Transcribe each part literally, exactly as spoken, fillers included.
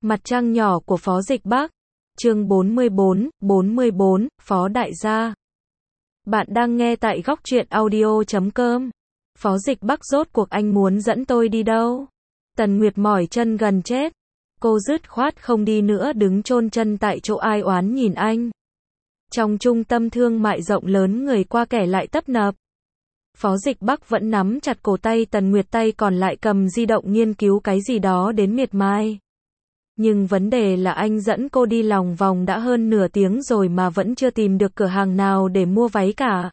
Mặt trăng nhỏ của Phó Dịch Bắc. Chương bốn mươi bốn, bốn mươi bốn, Phó Đại gia. Bạn đang nghe tại góc truyện audio chấm com. Phó Dịch Bắc, rốt cuộc anh muốn dẫn tôi đi đâu? Tần Nguyệt mỏi chân gần chết. Cô dứt khoát không đi nữa, đứng chôn chân tại chỗ ai oán nhìn anh. Trong trung tâm thương mại rộng lớn, người qua kẻ lại tấp nập. Phó Dịch Bắc vẫn nắm chặt cổ tay Tần Nguyệt, tay còn lại cầm di động nghiên cứu cái gì đó đến miệt mài. Nhưng vấn đề là anh dẫn cô đi lòng vòng đã hơn nửa tiếng rồi mà vẫn chưa tìm được cửa hàng nào để mua váy cả.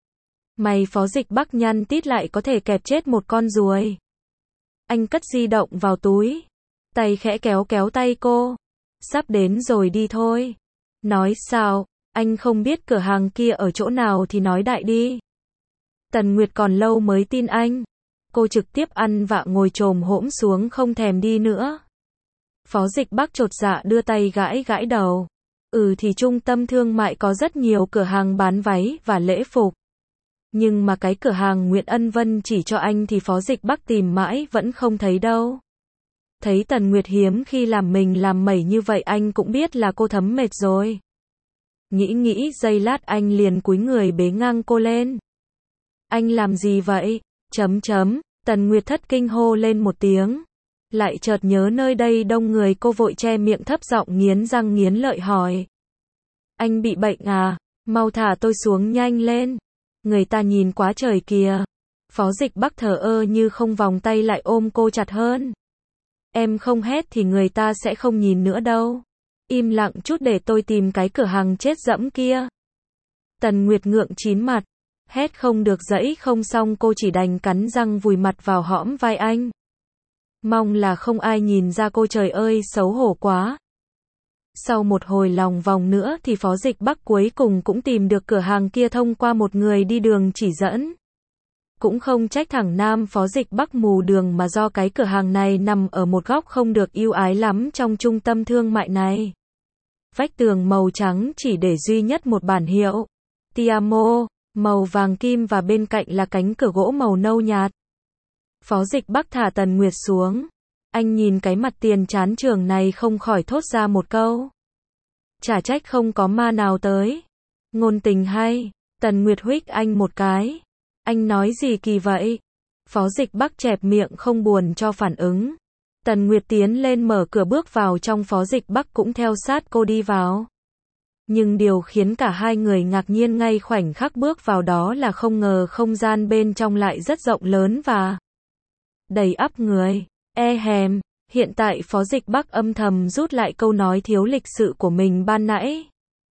Mày Phó Dịch Bắc nhăn tít lại có thể kẹp chết một con ruồi. Anh cất di động vào túi. Tay khẽ kéo kéo tay cô. Sắp đến rồi, đi thôi. Nói sao? Anh không biết cửa hàng kia ở chỗ nào thì nói đại đi. Tần Nguyệt còn lâu mới tin anh. Cô trực tiếp ăn vạ ngồi chồm hổm xuống không thèm đi nữa. Phó Dịch Bắc chột dạ đưa tay gãi gãi đầu. Ừ thì trung tâm thương mại có rất nhiều cửa hàng bán váy và lễ phục. Nhưng mà cái cửa hàng Nguyễn Ân Vân chỉ cho anh thì Phó Dịch Bắc tìm mãi vẫn không thấy đâu. Thấy Tần Nguyệt hiếm khi làm mình làm mẩy như vậy, anh cũng biết là cô thấm mệt rồi. Nghĩ nghĩ giây lát anh liền cúi người bế ngang cô lên. Anh làm gì vậy? Chấm chấm, Tần Nguyệt thất kinh hô lên một tiếng. Lại chợt nhớ nơi đây đông người, cô vội che miệng thấp giọng nghiến răng nghiến lợi hỏi. Anh bị bệnh à? Mau thả tôi xuống nhanh lên. Người ta nhìn quá trời kìa. Phó Dịch Bắc thờ ơ như không, vòng tay lại ôm cô chặt hơn. Em không hét thì người ta sẽ không nhìn nữa đâu. Im lặng chút để tôi tìm cái cửa hàng chết dẫm kia. Tần Nguyệt ngượng chín mặt. Hét không được dẫy không xong, cô chỉ đành cắn răng vùi mặt vào hõm vai anh. Mong là không ai nhìn ra cô, trời ơi xấu hổ quá. Sau một hồi lòng vòng nữa thì Phó Dịch Bắc cuối cùng cũng tìm được cửa hàng kia thông qua một người đi đường chỉ dẫn. Cũng không trách thằng Nam Phó Dịch Bắc mù đường, mà do cái cửa hàng này nằm ở một góc không được ưu ái lắm trong trung tâm thương mại này. Vách tường màu trắng chỉ để duy nhất một bản hiệu Tiamo, màu vàng kim, và bên cạnh là cánh cửa gỗ màu nâu nhạt. Phó Dịch Bắc thả Tần Nguyệt xuống. Anh nhìn cái mặt tiền chán trường này không khỏi thốt ra một câu. Chả trách không có ma nào tới. Ngôn tình hay. Tần Nguyệt huých anh một cái. Anh nói gì kỳ vậy? Phó Dịch Bắc chẹp miệng không buồn cho phản ứng. Tần Nguyệt tiến lên mở cửa bước vào trong, Phó Dịch Bắc cũng theo sát cô đi vào. Nhưng điều khiến cả hai người ngạc nhiên ngay khoảnh khắc bước vào đó là không ngờ không gian bên trong lại rất rộng lớn và đầy ắp người. E hèm, hiện tại Phó Dịch Bắc âm thầm rút lại câu nói thiếu lịch sự của mình ban nãy.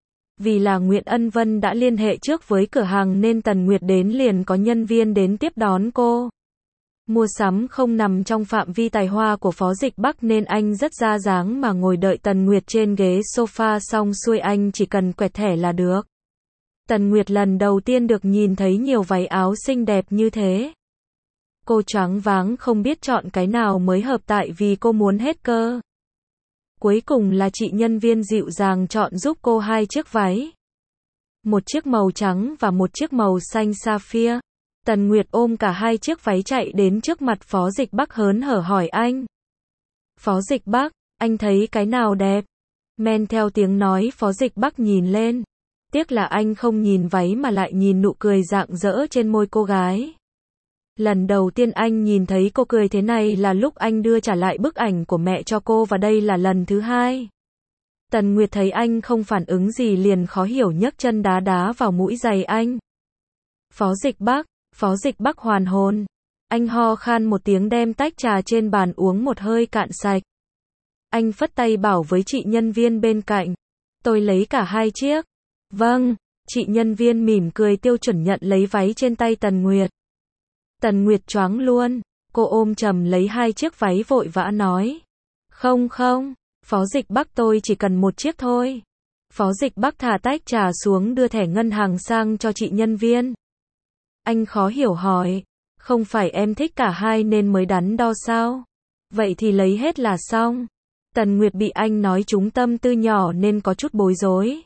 Vì là Nguyễn Ân Vân đã liên hệ trước với cửa hàng nên Tần Nguyệt đến liền có nhân viên đến tiếp đón cô. Mua sắm không nằm trong phạm vi tài hoa của Phó Dịch Bắc nên anh rất ra dáng mà ngồi đợi Tần Nguyệt trên ghế sofa, xong xuôi anh chỉ cần quẹt thẻ là được. Tần Nguyệt lần đầu tiên được nhìn thấy nhiều váy áo xinh đẹp như thế. Cô choáng váng không biết chọn cái nào mới hợp, tại vì cô muốn hết cơ. Cuối cùng là chị nhân viên dịu dàng chọn giúp cô hai chiếc váy. Một chiếc màu trắng và một chiếc màu xanh sapphire. Tần Nguyệt ôm cả hai chiếc váy chạy đến trước mặt Phó Dịch Bắc hớn hở hỏi anh. Phó Dịch Bắc, anh thấy cái nào đẹp? Men theo tiếng nói Phó Dịch Bắc nhìn lên. Tiếc là anh không nhìn váy mà lại nhìn nụ cười rạng rỡ trên môi cô gái. Lần đầu tiên anh nhìn thấy cô cười thế này là lúc anh đưa trả lại bức ảnh của mẹ cho cô, và đây là lần thứ hai. Tần Nguyệt thấy anh không phản ứng gì liền khó hiểu nhấc chân đá đá vào mũi giày anh. Phó Dịch Bắc, Phó Dịch Bắc hoàn hồn. Anh ho khan một tiếng đem tách trà trên bàn uống một hơi cạn sạch. Anh phất tay bảo với chị nhân viên bên cạnh. Tôi lấy cả hai chiếc. Vâng, chị nhân viên mỉm cười tiêu chuẩn nhận lấy váy trên tay Tần Nguyệt. Tần Nguyệt choáng luôn, cô ôm chầm lấy hai chiếc váy vội vã nói. Không không, Phó Dịch Bắc, tôi chỉ cần một chiếc thôi. Phó Dịch Bắc thả tách trà xuống đưa thẻ ngân hàng sang cho chị nhân viên. Anh khó hiểu hỏi, không phải em thích cả hai nên mới đắn đo sao? Vậy thì lấy hết là xong. Tần Nguyệt bị anh nói trúng tâm tư nhỏ nên có chút bối rối.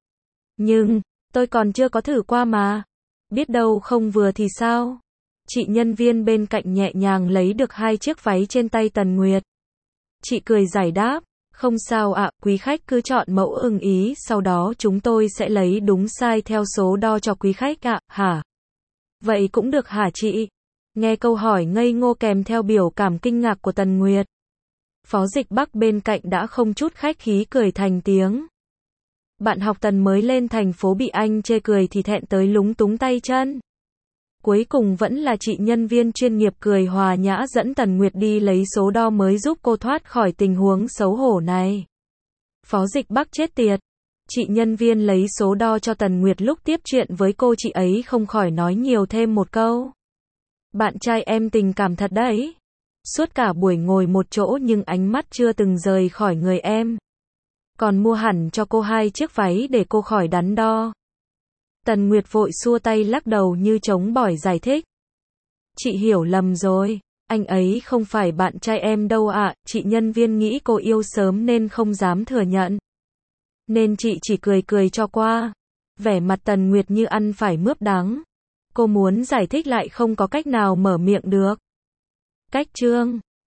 Nhưng, tôi còn chưa có thử qua mà. Biết đâu không vừa thì sao? Chị nhân viên bên cạnh nhẹ nhàng lấy được hai chiếc váy trên tay Tần Nguyệt. Chị cười giải đáp, Không sao ạ, quý khách cứ chọn mẫu ưng ý, sau đó chúng tôi sẽ lấy đúng size theo số đo cho quý khách ạ, hả? Vậy cũng được hả chị? Nghe câu hỏi ngây ngô kèm theo biểu cảm kinh ngạc của Tần Nguyệt. Phó Dịch Bắc bên cạnh đã không chút khách khí cười thành tiếng. Bạn học Tần mới lên thành phố bị anh chê cười thì thẹn tới lúng túng tay chân. Cuối cùng vẫn là chị nhân viên chuyên nghiệp cười hòa nhã dẫn Tần Nguyệt đi lấy số đo mới giúp cô thoát khỏi tình huống xấu hổ này. Phó Dịch Bắc chết tiệt. Chị nhân viên lấy số đo cho Tần Nguyệt lúc tiếp chuyện với cô, chị ấy không khỏi nói nhiều thêm một câu. Bạn trai em tình cảm thật đấy. Suốt cả buổi ngồi một chỗ nhưng ánh mắt chưa từng rời khỏi người em. Còn mua hẳn cho cô hai chiếc váy để cô khỏi đắn đo. Tần Nguyệt vội xua tay lắc đầu như chống bỏi giải thích. Chị hiểu lầm rồi. Anh ấy không phải bạn trai em đâu ạ. Chị nhân viên nghĩ cô yêu sớm nên không dám thừa nhận. Nên chị chỉ cười cười cho qua. Vẻ mặt Tần Nguyệt như ăn phải mướp đắng. Cô muốn giải thích lại không có cách nào mở miệng được. Cách chương